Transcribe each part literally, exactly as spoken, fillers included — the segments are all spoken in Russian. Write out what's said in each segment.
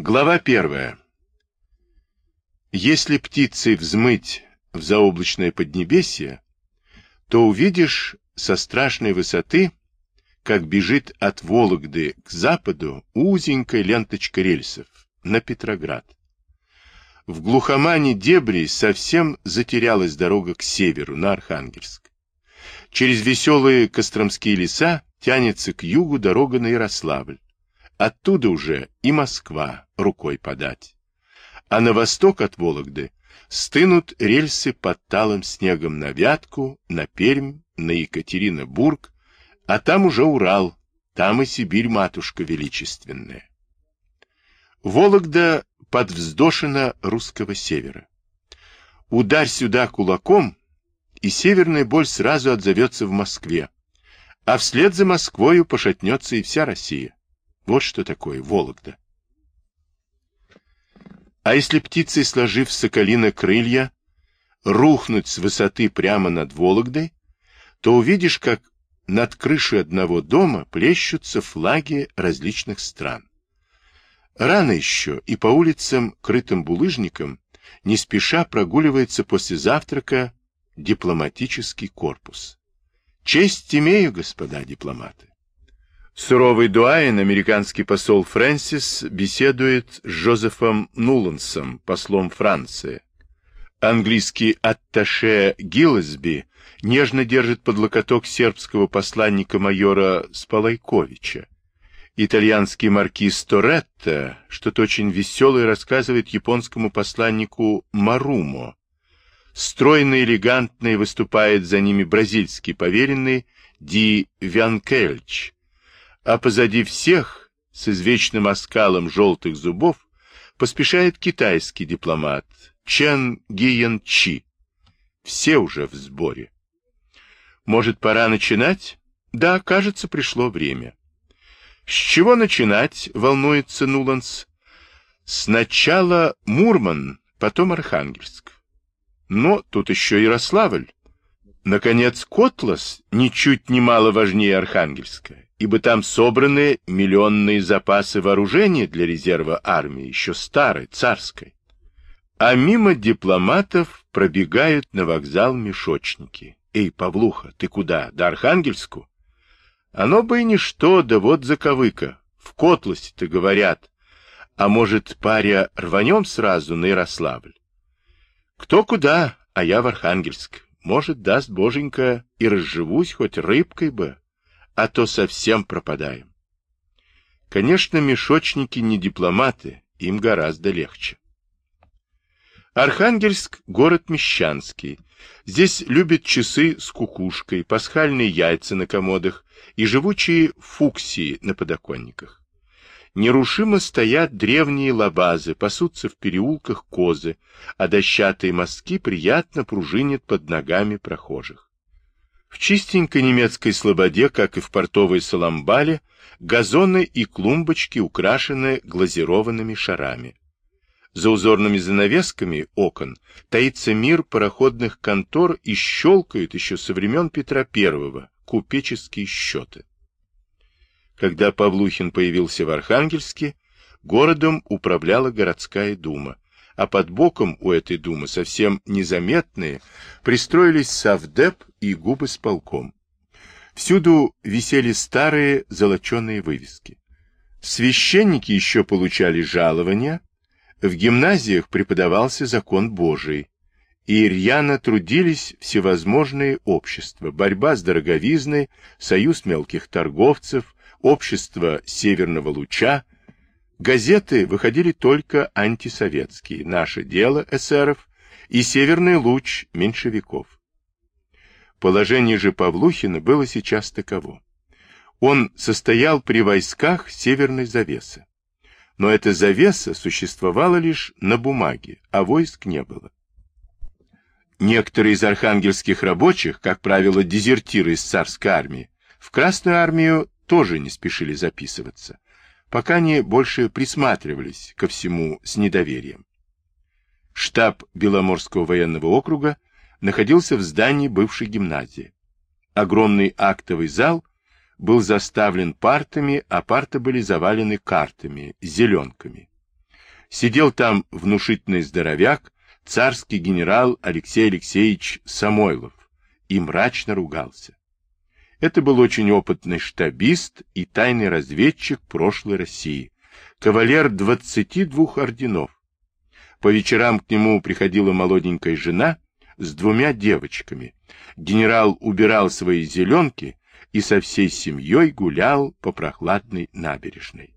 Глава первая. Если птицей взмыть в заоблачное поднебесье, то увидишь со страшной высоты, как бежит от Вологды к западу узенькая ленточка рельсов на Петроград. В глухомане дебри совсем затерялась дорога к северу, на Архангельск. Через веселые костромские леса тянется к югу дорога на Ярославль. Оттуда уже и Москва рукой подать. А на восток от Вологды стынут рельсы под талым снегом на Вятку, на Пермь, на Екатеринбург, а там уже Урал, там и Сибирь-матушка величественная. Вологда подвздошена русского севера. Ударь сюда кулаком, и северная боль сразу отзовется в Москве, а вслед за Москвою пошатнется и вся Россия. Вот что такое Вологда. А если птицей, сложив соколино крылья, рухнуть с высоты прямо над Вологдой, то увидишь, как над крышей одного дома плещутся флаги различных стран. Рано еще, и по улицам, крытым булыжником, не спеша прогуливается после завтрака дипломатический корпус. Честь имею, господа дипломаты. Суровый дуаен, американский посол Фрэнсис, беседует с Джозефом Нулансом, послом Франции. Английский атташе Гиллесби нежно держит под локоток сербского посланника майора Спалайковича. Итальянский маркиз Торетто что-то очень веселое рассказывает японскому посланнику Марумо. Стройно элегантно выступает за ними бразильский поверенный Ди Вянкельч. А позади всех, с извечным оскалом желтых зубов, поспешает китайский дипломат Чен Гиен Чи. Все уже в сборе. Может, пора начинать? Да, кажется, пришло время. С чего начинать, волнуется Нуланс? Сначала Мурман, потом Архангельск. Но тут еще Ярославль. Наконец, Котлас ничуть не мало важнее Архангельска, ибо там собраны миллионные запасы вооружения для резерва армии, еще старой, царской. А мимо дипломатов пробегают на вокзал мешочники. Эй, Павлуха, ты куда, до Архангельску? Оно бы и ничто, да вот заковыка. В Котласе-то говорят. А может, паря, рванем сразу на Ярославль? Кто куда, а я в Архангельск. Может, даст боженька, и разживусь хоть рыбкой бы, а то совсем пропадаем. Конечно, мешочники не дипломаты, им гораздо легче. Архангельск — город мещанский. Здесь любят часы с кукушкой, пасхальные яйца на комодах и живучие фуксии на подоконниках. Нерушимо стоят древние лабазы, пасутся в переулках козы, а дощатые мостки приятно пружинят под ногами прохожих. В чистенькой немецкой слободе, как и в портовой Саламбале, газоны и клумбочки украшены глазированными шарами. За узорными занавесками окон таится мир пароходных контор и щелкают еще со времен Петра Первого купеческие счеты. Когда Павлухин появился в Архангельске, городом управляла городская дума, а под боком у этой думы совсем незаметные пристроились совдеп и губысполком. Всюду висели старые золоченые вывески. Священники еще получали жалования, в гимназиях преподавался закон Божий, и рьяно трудились всевозможные общества, борьба с дороговизной, союз мелких торговцев, общество Северного Луча. Газеты выходили только антисоветские, «Наше дело» эсеров и «Северный Луч» меньшевиков. Положение же Павлухина было сейчас таково. Он состоял при войсках Северной завесы. Но эта завеса существовала лишь на бумаге, а войск не было. Некоторые из архангельских рабочих, как правило, дезертиры из царской армии, в Красную армию тоже не спешили записываться, пока они больше присматривались ко всему с недоверием. Штаб Беломорского военного округа находился в здании бывшей гимназии. Огромный актовый зал был заставлен партами, а парты были завалены картами, зеленками. Сидел там внушительный здоровяк, царский генерал Алексей Алексеевич Самойлов, и мрачно ругался. Это был очень опытный штабист и тайный разведчик прошлой России, кавалер двадцати двух орденов. По вечерам к нему приходила молоденькая жена с двумя девочками. Генерал убирал свои зеленки и со всей семьей гулял по прохладной набережной.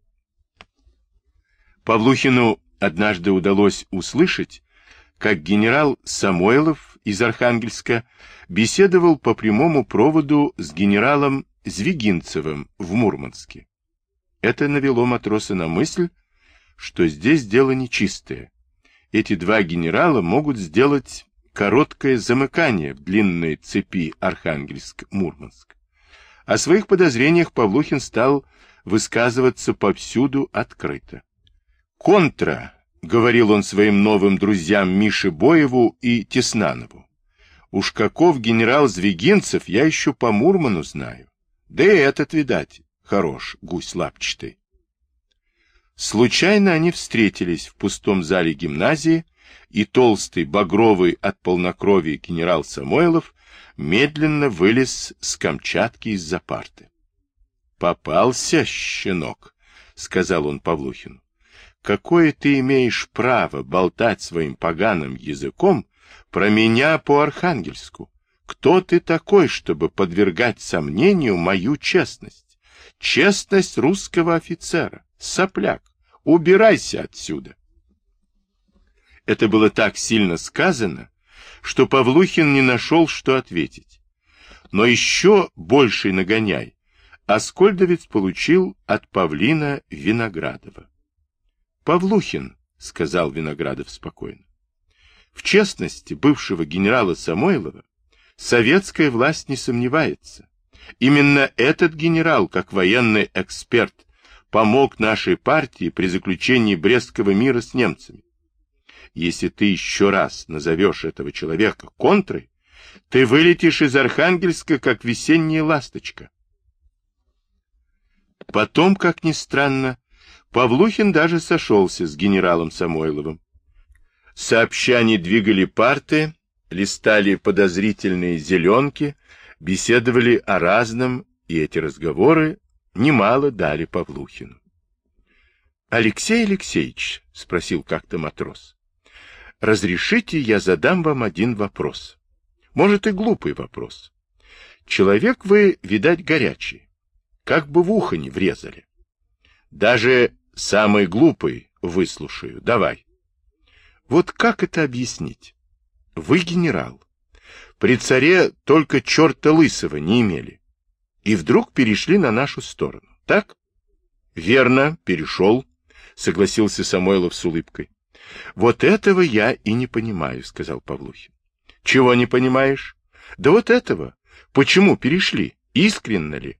Павлухину однажды удалось услышать, как генерал Самойлов из Архангельска беседовал по прямому проводу с генералом Звягинцевым в Мурманске. Это навело матроса на мысль, что здесь дело нечистое. Эти два генерала могут сделать короткое замыкание в длинной цепи Архангельск-Мурманск. О своих подозрениях Павлухин стал высказываться повсюду открыто. «Контра», — говорил он своим новым друзьям Мише Боеву и Теснанову, «уж каков генерал Звягинцев, я еще по Мурману знаю. Да и этот, видать, хорош, гусь лапчатый». Случайно они встретились в пустом зале гимназии, и толстый, багровый от полнокровия генерал Самойлов медленно вылез с Камчатки из-за парты. «Попался, щенок», — сказал он Павлухину. «Какое ты имеешь право болтать своим поганым языком про меня по Архангельску? Кто ты такой, чтобы подвергать сомнению мою честность? Честность русского офицера. Сопляк, убирайся отсюда». Это было так сильно сказано, что Павлухин не нашел, что ответить. Но еще больший нагоняй Аскольдовец получил от павлина Виноградова. «Павлухин», — сказал Виноградов спокойно, — «в честности бывшего генерала Самойлова советская власть не сомневается. Именно этот генерал, как военный эксперт, помог нашей партии при заключении Брестского мира с немцами. Если ты еще раз назовешь этого человека контрой, ты вылетишь из Архангельска, как весенняя ласточка». Потом, как ни странно, Павлухин даже сошелся с генералом Самойловым. Сообща они двигали парты, листали подозрительные зеленки, беседовали о разном, и эти разговоры немало дали Павлухину. «Алексей Алексеевич», — спросил как-то матрос, — «разрешите, я задам вам один вопрос. Может, и глупый вопрос. Человек вы, видать, горячий, как бы в ухо не врезали. Даже самый глупый выслушаю, давай. Вот как это объяснить? Вы генерал. При царе только черта лысого не имели. И вдруг перешли на нашу сторону, так?» «Верно, перешел», — согласился Самойлов с улыбкой. «Вот этого я и не понимаю», — сказал Павлухин. «Чего не понимаешь?» «Да вот этого. Почему перешли? Искренно ли?»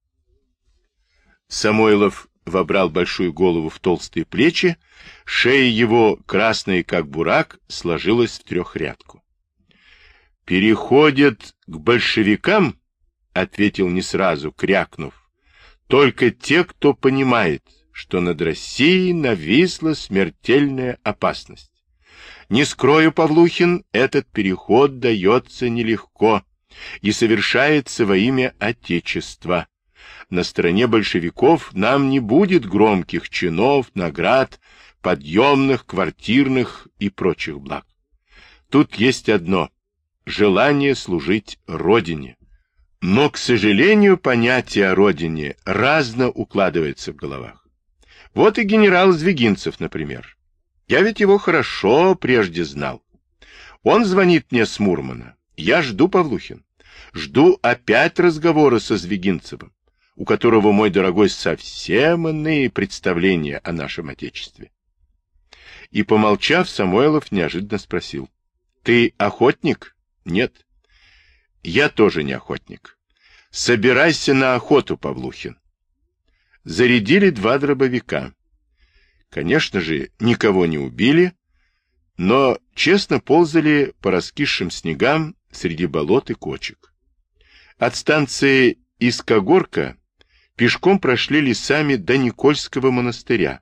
Самойлов вобрал большую голову в толстые плечи, шея его, красная как бурак, сложилась в трехрядку. «Переходят к большевикам», — ответил не сразу, крякнув, — «только те, кто понимает, что над Россией нависла смертельная опасность. Не скрою, Павлухин, этот переход дается нелегко и совершается во имя Отечества. На стороне большевиков нам не будет громких чинов, наград, подъемных, квартирных и прочих благ. Тут есть одно — желание служить Родине. Но, к сожалению, понятие о Родине разно укладывается в головах. Вот и генерал Звягинцев, например. Я ведь его хорошо прежде знал. Он звонит мне с Мурмана. Я жду, Павлухин. Жду опять разговора со Звягинцевым, у которого, мой дорогой, совсем иные представления о нашем Отечестве. И, помолчав, Самойлов неожиданно спросил: «Ты охотник?» «Нет». «Я тоже не охотник. Собирайся на охоту, Павлухин». Зарядили два дробовика. Конечно же, никого не убили, но честно ползали по раскисшим снегам среди болот и кочек. От станции Искогорка пешком прошли лесами до Никольского монастыря,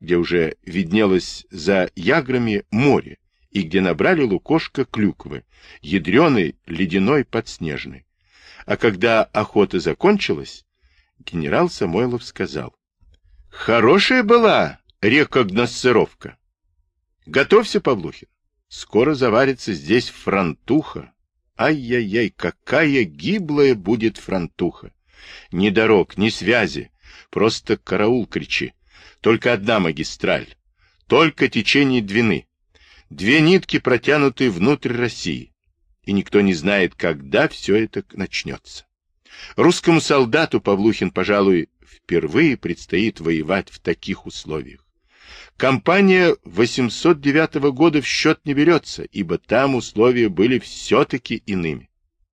где уже виднелось за яграми море, и где набрали лукошко клюквы, ядреной, ледяной, подснежной. А когда охота закончилась, генерал Самойлов сказал: «Хорошая была рекогносцировка. Готовься, Павлухин, скоро заварится здесь франтуха. Ай-яй-яй, какая гиблая будет франтуха! Ни дорог, ни связи, просто караул кричи. Только одна магистраль, только течение Двины. Две нитки, протянутые внутрь России. И никто не знает, когда все это начнется. Русскому солдату, Павлухин, пожалуй, впервые предстоит воевать в таких условиях. Кампания восемьсот девятого года в счет не берется, ибо там условия были все-таки иными.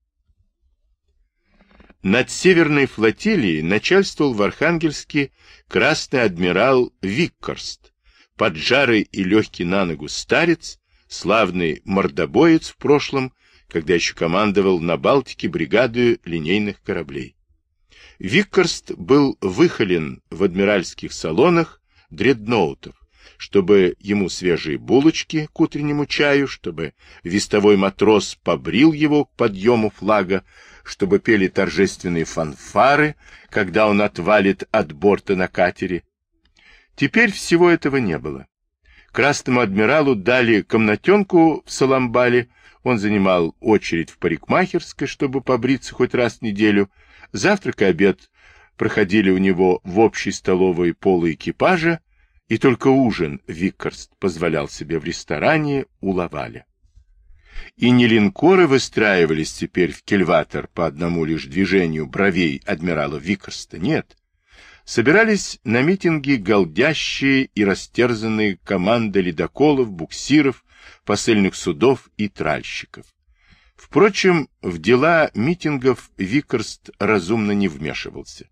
Над Северной флотилией начальствовал в Архангельске красный адмирал Виккорст, поджарый и легкий на ногу старец, славный мордобоец в прошлом, когда еще командовал на Балтике бригадой линейных кораблей. Виккорст был выхолен в адмиральских салонах дредноутов, чтобы ему свежие булочки к утреннему чаю, чтобы вестовой матрос побрил его к подъему флага, чтобы пели торжественные фанфары, когда он отвалит от борта на катере. Теперь всего этого не было. Красному адмиралу дали комнатенку в Саламбале, он занимал очередь в парикмахерской, чтобы побриться хоть раз в неделю. Завтрак и обед проходили у него в общей столовой полуэкипажа, и только ужин Виккорст позволял себе в ресторане у Лаваля. И не линкоры выстраивались теперь в кильватер по одному лишь движению бровей адмирала Виккорста, нет. Собирались на митинги голдящие и растерзанные команды ледоколов, буксиров, посыльных судов и тральщиков. Впрочем, в дела митингов Виккорст разумно не вмешивался.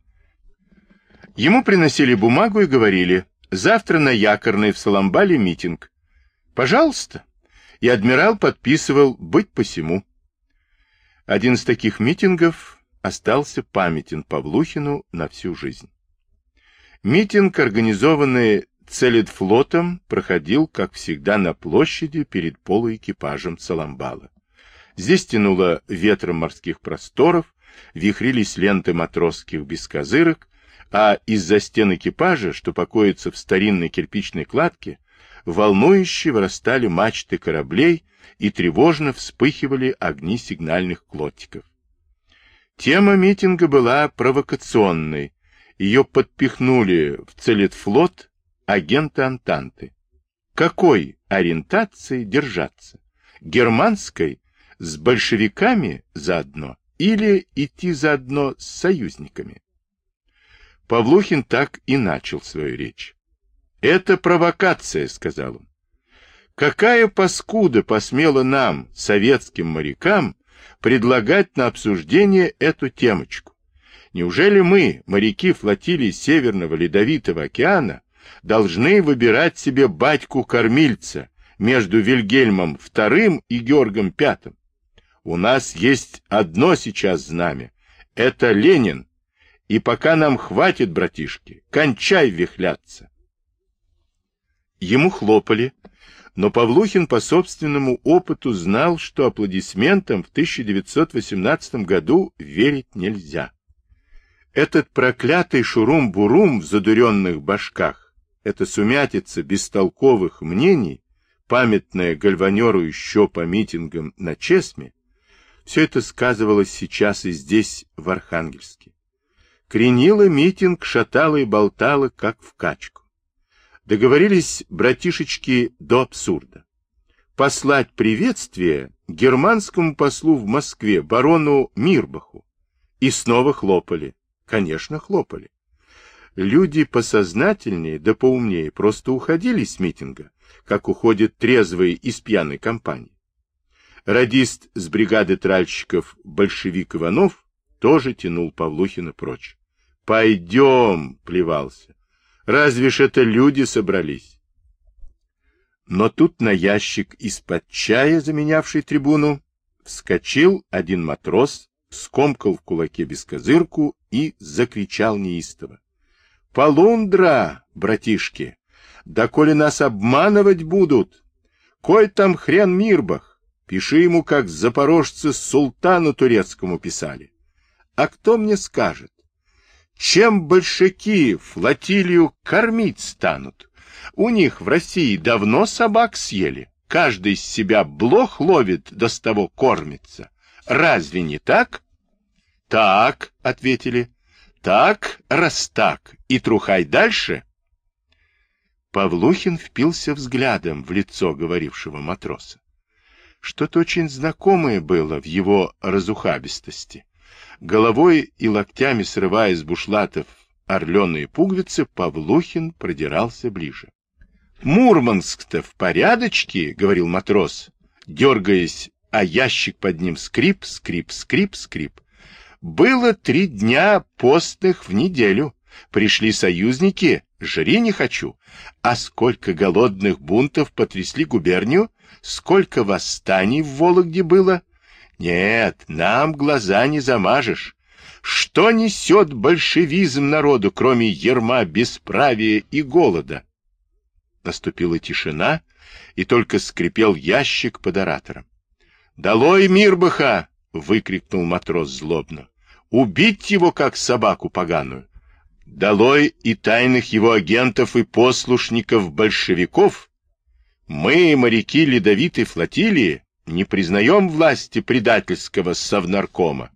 Ему приносили бумагу и говорили: «Завтра на Якорной в Саламбале митинг». «Пожалуйста». И адмирал подписывал «быть посему». Один из таких митингов остался памятен Павлухину на всю жизнь. Митинг, организованный Целетфлотом, проходил, как всегда, на площади перед полуэкипажем Саламбала. Здесь тянуло ветром морских просторов, вихрились ленты матросских бескозырок, а из-за стен экипажа, что покоится в старинной кирпичной кладке, волнующе вырастали мачты кораблей и тревожно вспыхивали огни сигнальных клотиков. Тема митинга была провокационной, ее подпихнули в Целетфлот агенты Антанты. Какой ориентации держаться? Германской с большевиками заодно или идти заодно с союзниками? Павлухин так и начал свою речь. «Это провокация», — сказал он. «Какая паскуда посмела нам, советским морякам, предлагать на обсуждение эту темочку? Неужели мы, моряки флотилии Северного Ледовитого океана, должны выбирать себе батьку-кормильца между Вильгельмом вторым и Георгом пятым? У нас есть одно сейчас знамя — это Ленин, и пока нам хватит, братишки, кончай вихляться». Ему хлопали, но Павлухин по собственному опыту знал, что аплодисментам в тысяча девятьсот восемнадцатом году верить нельзя. Этот проклятый шурум-бурум в задуренных башках, эта сумятица бестолковых мнений, памятная гальванеру еще по митингам на Чесме, все это сказывалось сейчас и здесь, в Архангельске. Кренило митинг, шатало и болтало, как в качку. Договорились братишечки до абсурда. Послать приветствие германскому послу в Москве, барону Мирбаху. И снова хлопали. Конечно, хлопали. Люди посознательнее да поумнее просто уходили с митинга, как уходят трезвые из пьяной компании. Радист с бригады тральщиков большевик Иванов тоже тянул Павлухина прочь. «Пойдем!» — плевался. «Разве ж это люди собрались?» Но тут на ящик из-под чая, заменявший трибуну, вскочил один матрос, скомкал в кулаке бескозырку и закричал неистово: «Полундра, братишки! Да коли нас обманывать будут, кой там хрен Мирбах, пиши ему, как запорожцы султану турецкому писали. А кто мне скажет, чем большевики флотилию кормить станут? У них в России давно собак съели, каждый из себя блох ловит, да с того кормится. Разве не так? Так, ответили. Так, раз так, и трухай дальше. Павлухин впился взглядом в лицо говорившего матроса. Что-то очень знакомое было в его разухабистости. Головой и локтями срывая с бушлатов орленые пуговицы, Павлухин продирался ближе. «Мурманск-то в порядочке», — говорил матрос, дергаясь, а ящик под ним скрип, скрип, скрип, скрип. «Было три дня постных в неделю. Пришли союзники, жри не хочу. А сколько голодных бунтов потрясли губернию, сколько восстаний в Вологде было. Нет, нам глаза не замажешь. Что несет большевизм народу, кроме ярма бесправия и голода?» Наступила тишина, и только скрипел ящик под оратором. «Долой Мирбаха!» — выкрикнул матрос злобно. «Убить его, как собаку поганую! Долой и тайных его агентов и послушников большевиков! Мы, моряки ледовитой флотилии, не признаем власти предательского совнаркома!»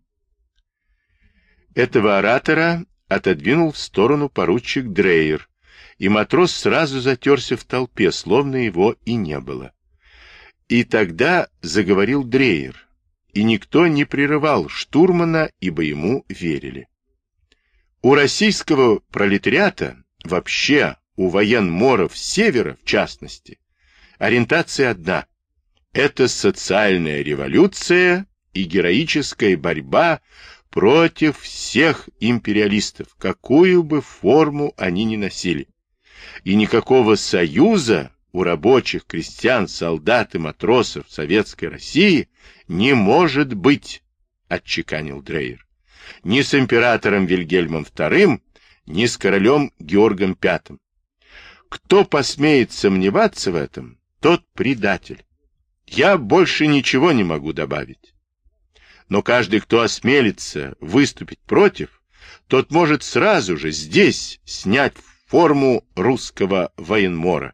Этого оратора отодвинул в сторону поручик Дрейер, и матрос сразу затерся в толпе, словно его и не было. И тогда заговорил Дрейер, и никто не прерывал штурмана, ибо ему верили. У российского пролетариата, вообще у военморов Севера в частности, ориентация одна – это социальная революция и героическая борьба против всех империалистов, какую бы форму они ни носили. И никакого союза у рабочих, крестьян, солдат и матросов Советской России не может быть, отчеканил Дрейер. Ни с императором Вильгельмом вторым, ни с королем Георгом пятым. Кто посмеет сомневаться в этом, тот предатель. Я больше ничего не могу добавить. Но каждый, кто осмелится выступить против, тот может сразу же здесь снять форму русского военмора.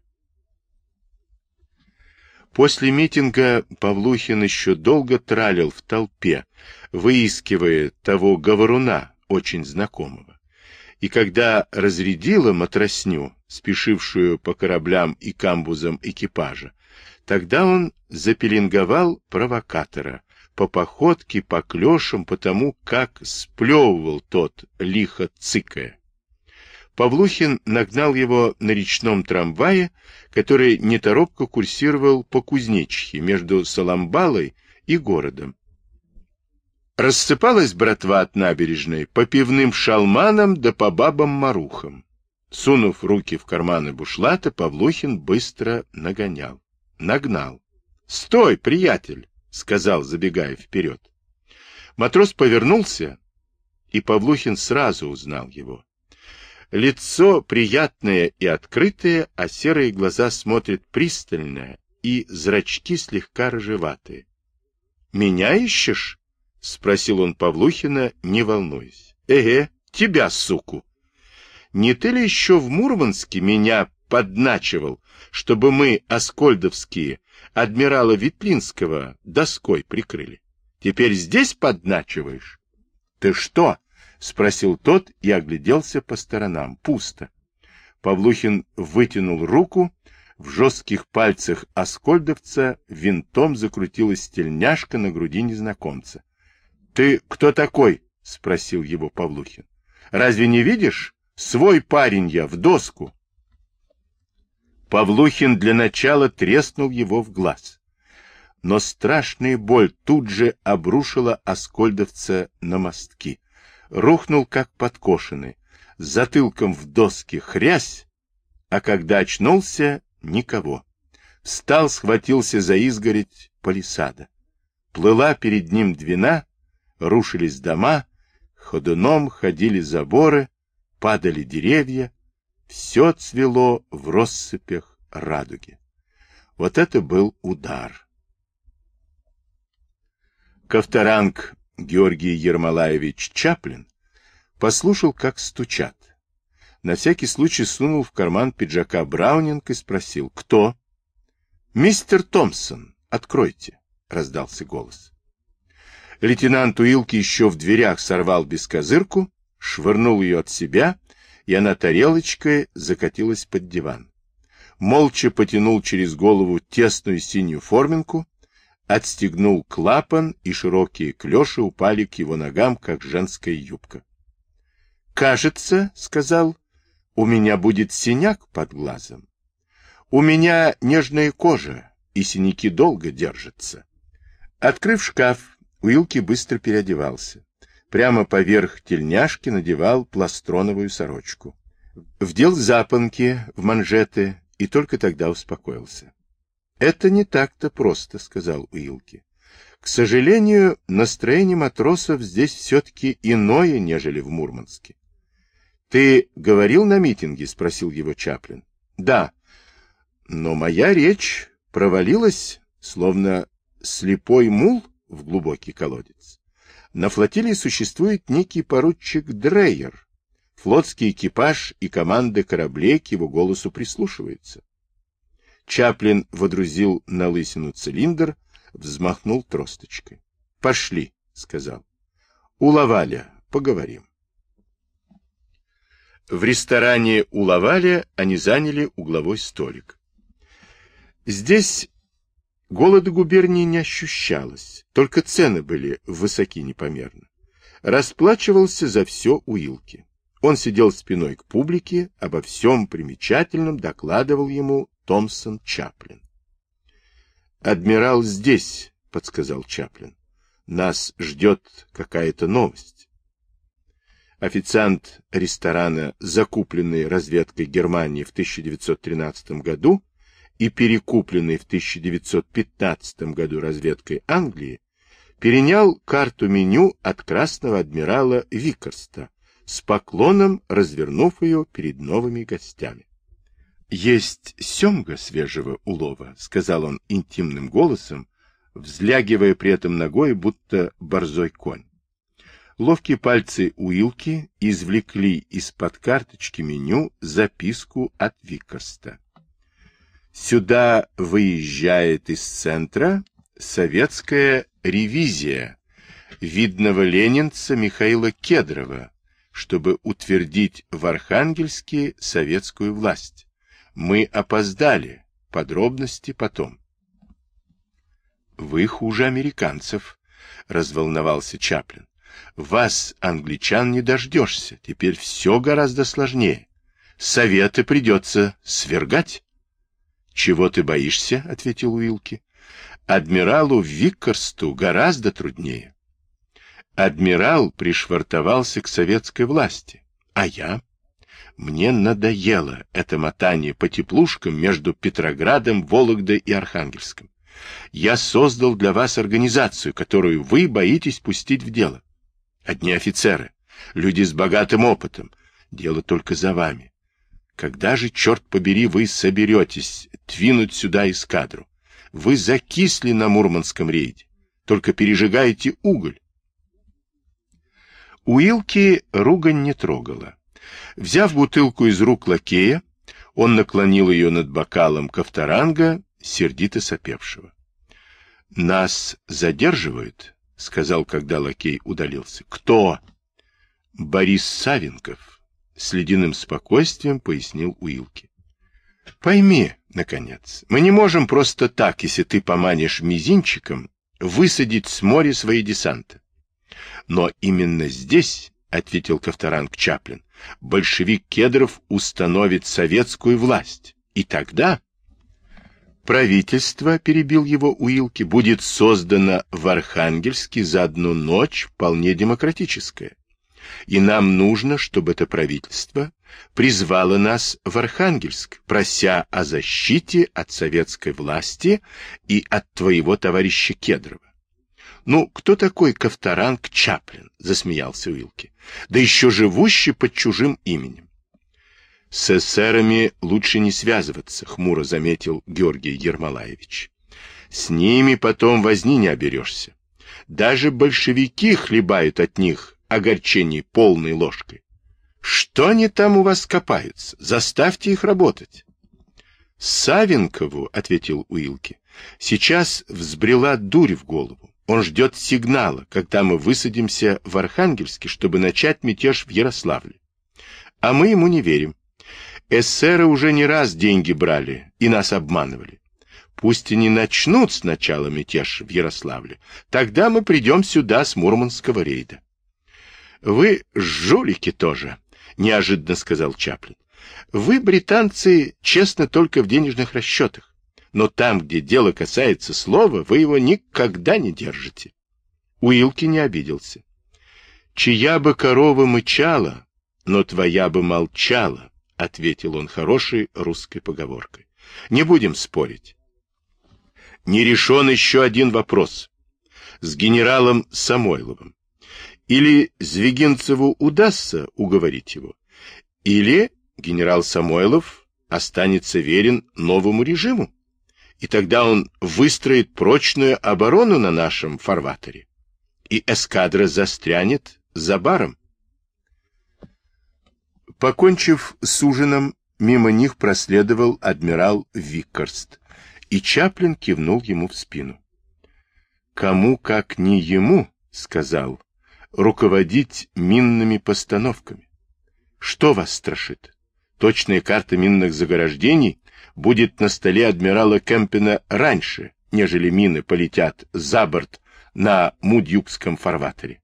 После митинга Павлухин еще долго тралил в толпе, выискивая того говоруна, очень знакомого. И когда разрядила матросню, спешившую по кораблям и камбузам экипажа, тогда он запеленговал провокатора, по походке, по клешам, потому как сплевывал тот, лихо цыкая. Павлухин нагнал его на речном трамвае, который неторопко курсировал по Кузнечихе между Соломбалой и городом. Рассыпалась братва от набережной по пивным шалманам да по бабам-марухам. Сунув руки в карманы бушлата, Павлухин быстро нагонял. Нагнал. «Стой, приятель!» — сказал, забегая вперед. Матрос повернулся, и Павлухин сразу узнал его. Лицо приятное и открытое, а серые глаза смотрят пристально, и зрачки слегка рыжеватые. «Меня ищешь?» — спросил он Павлухина, не волнуясь. «Эге, тебя, суку! Не ты ли еще в Мурманске меня подначивал, чтобы мы, аскольдовские, адмирала Ветлинского доской прикрыли? Теперь здесь подначиваешь?» «Ты что?» — спросил тот и огляделся по сторонам. Пусто. Павлухин вытянул руку, в жестких пальцах аскольдовца винтом закрутилась тельняшка на груди незнакомца. — Ты кто такой? — спросил его Павлухин. — Разве не видишь? Свой парень я, в доску. Павлухин для начала треснул его в глаз. Но страшная боль тут же обрушила аскольдовца на мостки. Рухнул, как подкошенный, затылком в доски хрясь, а когда очнулся — никого. Встал, схватился за изгородь палисада. Плыла перед ним двина, рушились дома, ходуном ходили заборы, падали деревья. все цвело в россыпях радуги. Вот это был удар. Ковторанг Георгий Ермолаевич Чаплин послушал, как стучат. На всякий случай сунул в карман пиджака браунинг и спросил: «Кто?» «Мистер Томпсон, откройте», — раздался голос. Лейтенант Уилки еще в дверях сорвал бескозырку, швырнул ее от себя, и она тарелочкой закатилась под диван. Молча потянул через голову тесную синюю форменку, отстегнул клапан, и широкие клеши упали к его ногам, как женская юбка. «Кажется, — сказал, — у меня будет синяк под глазом. У меня нежная кожа, и синяки долго держатся». Открыв шкаф, Уилки быстро переодевался. Прямо поверх тельняшки надевал пластроновую сорочку. Вдел запонки в манжеты и только тогда успокоился. «Это не так-то просто», — сказал Уилки. «К сожалению, настроение матросов здесь все-таки иное, нежели в Мурманске». «Ты говорил на митинге?» — спросил его Чаплин. «Да, но моя речь провалилась, словно слепой мул в глубокий колодец. На флотилии существует некий поручик Дрейер. Флотский экипаж и команда кораблей к его голосу прислушиваются». Чаплин водрузил на лысину цилиндр, взмахнул тросточкой. «Пошли», — сказал. «У Лаваля поговорим». В ресторане у Лаваля они заняли угловой столик. Здесь голода губернии не ощущалось, только цены были высоки непомерно. Расплачивался за все Уилки. Он сидел спиной к публике, обо всем примечательном докладывал ему Томпсон Чаплин. «Адмирал здесь», — подсказал Чаплин. «Нас ждет какая-то новость». Официант ресторана, закупленный разведкой Германии в тысяча девятьсот тринадцатом году и перекупленный в тысяча девятьсот пятнадцатом году разведкой Англии, перенял карту меню от красного адмирала Виккерста, с поклоном развернув ее перед новыми гостями. «Есть семга свежего улова», — сказал он интимным голосом, взлягивая при этом ногой, будто борзой конь. Ловкие пальцы Уилки извлекли из-под карточки меню записку от Виккерста. «Сюда выезжает из центра советская ревизия видного ленинца Михаила Кедрова, чтобы утвердить в Архангельске советскую власть. Мы опоздали. Подробности потом». «Вы хуже американцев», — разволновался Чаплин. «Вас, англичан, не дождешься. Теперь все гораздо сложнее. Советы придется свергать». «Чего ты боишься?» — ответил Уилки. «Адмиралу Виккерсту гораздо труднее. Адмирал пришвартовался к советской власти, а я? Мне надоело это мотание по теплушкам между Петроградом, Вологдой и Архангельском. Я создал для вас организацию, которую вы боитесь пустить в дело. Одни офицеры, люди с богатым опытом. Дело только за вами. Когда же, черт побери, вы соберетесь двинуть сюда эскадру? Вы закисли на Мурманском рейде, только пережигаете уголь». Уилки ругань не трогала. Взяв бутылку из рук лакея, он наклонил ее над бокалом Ковторанга, сердито сопевшего. «Нас задерживают», — сказал, когда лакей удалился. «Кто?» «Борис Савенков», — с ледяным спокойствием пояснил Уилки. «Пойми, наконец, мы не можем просто так, если ты поманишь мизинчиком, высадить с моря свои десанты. Но именно здесь, — ответил Ковторанг Чаплин, — большевик Кедров установит советскую власть, и тогда... Правительство, — перебил его Уилки, — будет создано в Архангельске за одну ночь, вполне демократическое. И нам нужно, чтобы это правительство призвало нас в Архангельск, прося о защите от советской власти и от твоего товарища Кедрова. «Ну, кто такой Ковторанг Чаплин?» — засмеялся Уилки. «Да еще живущий под чужим именем». С эсерами лучше не связываться, хмуро заметил Георгий Ермолаевич. С ними потом возни не оберешься. Даже большевики хлебают от них огорчений полной ложкой. Что они там у вас копаются? Заставьте их работать. Савенкову, — ответил Уилки, — сейчас взбрела дурь в голову. Он ждет сигнала, когда мы высадимся в Архангельске, чтобы начать мятеж в Ярославле. А мы ему не верим. Эсеры уже не раз деньги брали и нас обманывали. Пусть они начнут сначала мятеж в Ярославле, тогда мы придем сюда с Мурманского рейда. — Вы жулики тоже, — неожиданно сказал Чаплин. — Вы, британцы, честно только в денежных расчетах, но там, где дело касается слова, вы его никогда не держите. Уилки не обиделся. — Чья бы корова мычала, но твоя бы молчала, — ответил он хорошей русской поговоркой. — Не будем спорить. Не решен еще один вопрос. С генералом Самойловым. Или Звягинцеву удастся уговорить его, или генерал Самойлов останется верен новому режиму, и тогда он выстроит прочную оборону на нашем фарватере, и эскадра застрянет за баром. Покончив с ужином, мимо них проследовал адмирал Виккерст, и Чаплин кивнул ему в спину. «Кому, как не ему, — сказал, — руководить минными постановками. Что вас страшит? Точная карта минных заграждений будет на столе адмирала Кемпена раньше, нежели мины полетят за борт на Мудюкском фарватере».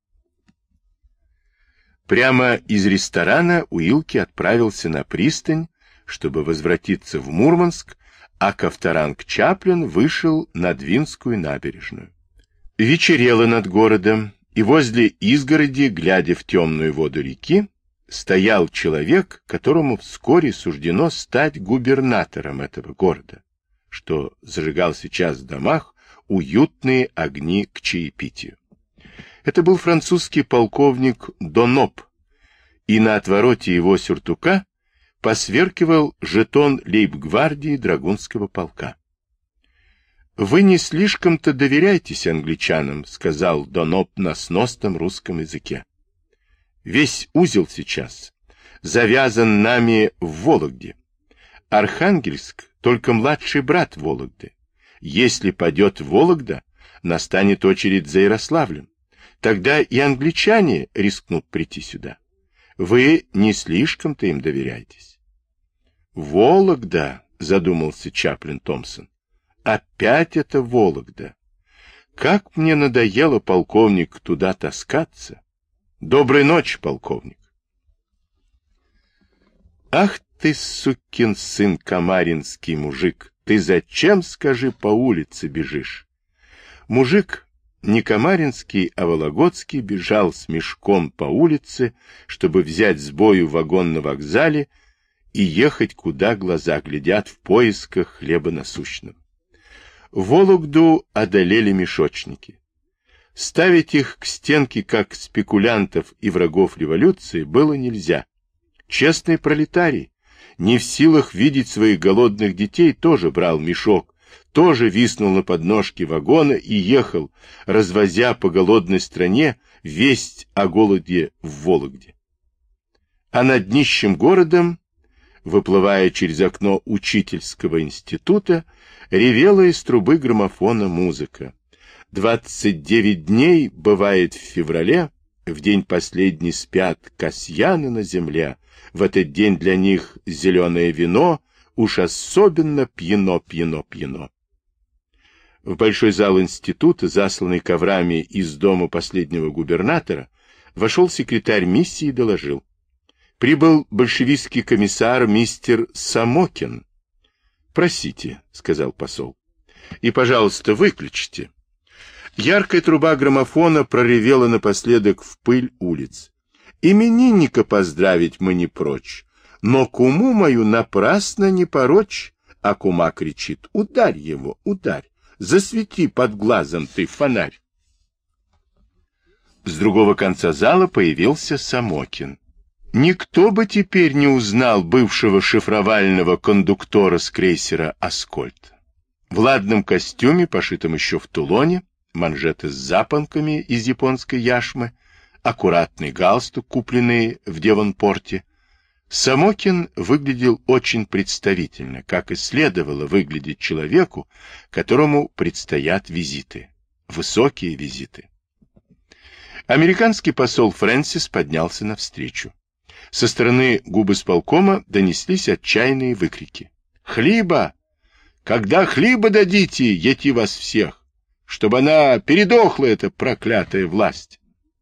Прямо из ресторана Уилки отправился на пристань, чтобы возвратиться в Мурманск, а Ковторанг Чаплин вышел на Двинскую набережную. Вечерело над городом, и возле изгороди, глядя в темную воду реки, стоял человек, которому вскоре суждено стать губернатором этого города, что зажигал сейчас в домах уютные огни к чаепитию. Это был французский полковник Доноп, и на отвороте его сюртука посверкивал жетон лейб-гвардии Драгунского полка. «Вы не слишком-то доверяйтесь англичанам», — сказал Доноп на сносном русском языке. «Весь узел сейчас завязан нами в Вологде. Архангельск — только младший брат Вологды. Если падет Вологда, настанет очередь за Ярославлем. Тогда и англичане рискнут прийти сюда. Вы не слишком-то им доверяетесь». «Вологда», — задумался Чаплин Томпсон. «Опять это Вологда. Как мне надоело, полковник, туда таскаться. Доброй ночи, полковник». «Ах ты, сукин сын, камаринский мужик, ты зачем, скажи, по улице бежишь?» Мужик, не камаринский, а вологодский, бежал с мешком по улице, чтобы взять с бою вагон на вокзале и ехать, куда глаза глядят, в поисках хлеба насущного. Вологду одолели мешочники. Ставить их к стенке, как спекулянтов и врагов революции, было нельзя. Честный пролетарий, не в силах видеть своих голодных детей, тоже брал мешок, тоже виснул на подножке вагона и ехал, развозя по голодной стране весть о голоде в Вологде. А над нищим городом, выплывая через окно учительского института, ревела из трубы граммофона музыка. Двадцать девять дней бывает в феврале, в день последний спят касьяны на земле, в этот день для них зеленое вино уж особенно пьяно, пьяно, пьяно. В большой зал института, засланный коврами из дома последнего губернатора, вошел секретарь миссии и доложил. Прибыл большевистский комиссар мистер Самокин. «Просите», — сказал посол. «И, пожалуйста, выключите». Яркая труба граммофона проревела напоследок в пыль улиц. «Именинника поздравить мы не прочь, но куму мою напрасно не порочь». А кума кричит: «Ударь его, ударь! Засвети под глазом ты фонарь!» С другого конца зала появился Самокин. Никто бы теперь не узнал бывшего шифровального кондуктора с крейсера «Аскольд». В ладном костюме, пошитом еще в Тулоне, манжеты с запонками из японской яшмы, аккуратный галстук, купленный в Девонпорте, Самокин выглядел очень представительно, как и следовало выглядеть человеку, которому предстоят визиты, высокие визиты. Американский посол Фрэнсис поднялся навстречу. Со стороны губысполкома донеслись отчаянные выкрики. «Хлеба! Когда хлеба дадите, ети вас всех, чтобы она передохла, эта проклятая власть!»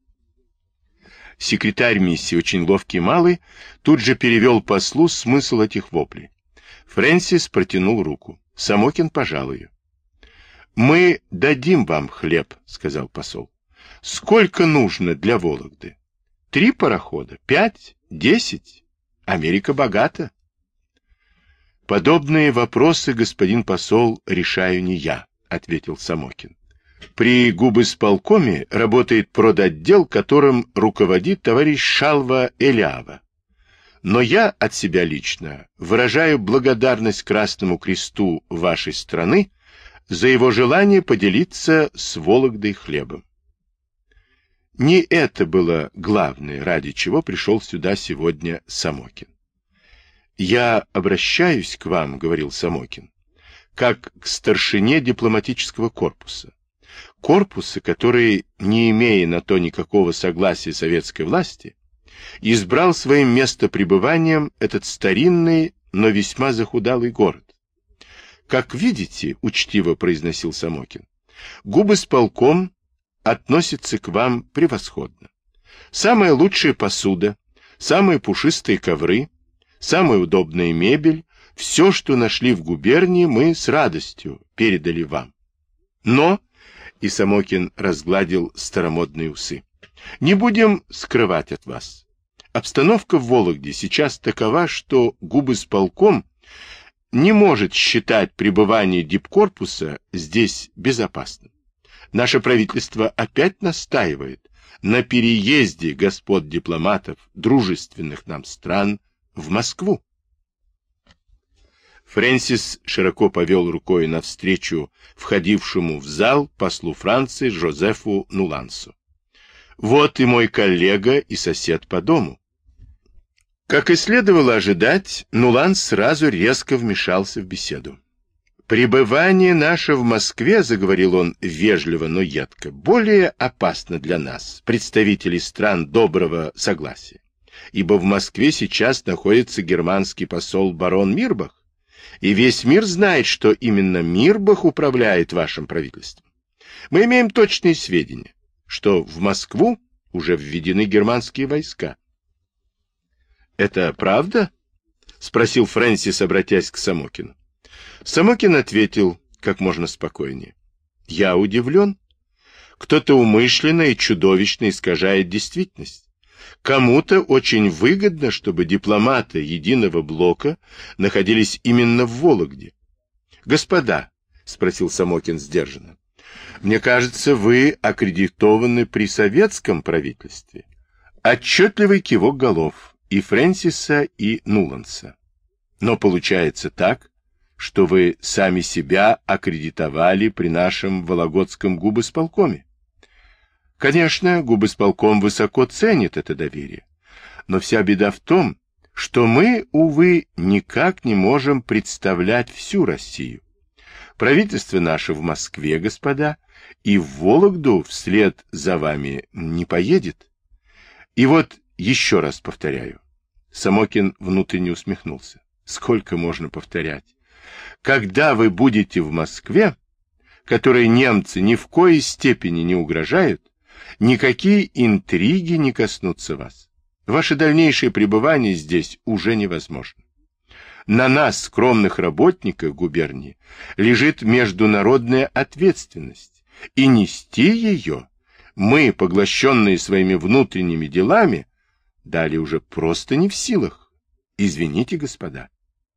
Секретарь миссии, очень ловкий малый, тут же перевел послу смысл этих воплей. Фрэнсис протянул руку. Самокин пожал ее. «Мы дадим вам хлеб», — сказал посол. «Сколько нужно для Вологды? Три парохода? Пять? Десять? Америка богата». «Подобные вопросы, господин посол, решаю не я», — ответил Самокин. «При губысполкоме работает продотдел, которым руководит товарищ Шалва Элява. Но я от себя лично выражаю благодарность Красному Кресту вашей страны за его желание поделиться с Вологдой хлебом». Не это было главное, ради чего пришел сюда сегодня Самокин. «Я обращаюсь к вам, — говорил Самокин, — как к старшине дипломатического корпуса. Корпуса, который, не имея на то никакого согласия советской власти, избрал своим местопребыванием этот старинный, но весьма захудалый город. Как видите, — учтиво произносил Самокин, — губысполком относится к вам превосходно. Самая лучшая посуда, самые пушистые ковры, самая удобная мебель, все, что нашли в губернии, мы с радостью передали вам. Но, и Самокин разгладил старомодные усы, не будем скрывать от вас. Обстановка в Вологде сейчас такова, что губысполком не может считать пребывание дипкорпуса здесь безопасным. Наше правительство опять настаивает на переезде господ дипломатов дружественных нам стран в Москву. Фрэнсис широко повел рукой навстречу входившему в зал послу Франции Жозефу Нулансу. «Вот и мой коллега и сосед по дому». Как и следовало ожидать, Нуланс сразу резко вмешался в беседу. «Пребывание наше в Москве, — заговорил он вежливо, но едко, — более опасно для нас, представителей стран доброго согласия, ибо в Москве сейчас находится германский посол барон Мирбах, и весь мир знает, что именно Мирбах управляет вашим правительством. Мы имеем точные сведения, что в Москву уже введены германские войска». «Это правда?» — спросил Фрэнсис, обратясь к Самокину. Самокин ответил как можно спокойнее. «Я удивлен. Кто-то умышленно и чудовищно искажает действительность. Кому-то очень выгодно, чтобы дипломаты единого блока находились именно в Вологде». «Господа», — спросил Самокин сдержанно, — «мне кажется, вы аккредитованы при советском правительстве». Отчетливый кивок голов и Фрэнсиса, и Нуланса. «Но получается так, что вы сами себя аккредитовали при нашем Вологодском губысполкоме. Конечно, губысполком высоко ценит это доверие, но вся беда в том, что мы, увы, никак не можем представлять всю Россию. Правительство наше в Москве, господа, и в Вологду вслед за вами не поедет. И вот еще раз повторяю». Самокин внутренне усмехнулся. Сколько можно повторять? Когда вы будете в Москве, которой немцы ни в коей степени не угрожают, никакие интриги не коснутся вас. Ваше дальнейшее пребывание здесь уже невозможно. На нас, скромных работников губернии, лежит международная ответственность, и нести ее мы, поглощенные своими внутренними делами, далее уже просто не в силах. Извините, господа.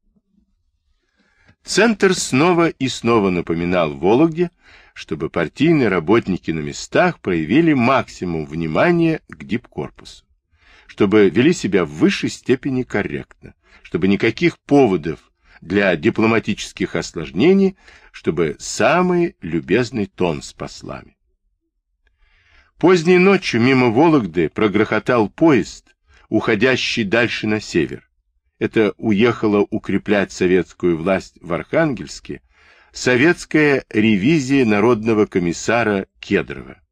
Центр снова и снова напоминал Вологде, чтобы партийные работники на местах проявили максимум внимания к дипкорпусу, чтобы вели себя в высшей степени корректно, чтобы никаких поводов для дипломатических осложнений, чтобы самый любезный тон с послами. Поздней ночью мимо Вологды прогрохотал поезд, уходящий дальше на север. Это уехала укреплять советскую власть в Архангельске советская ревизия народного комиссара Кедрова.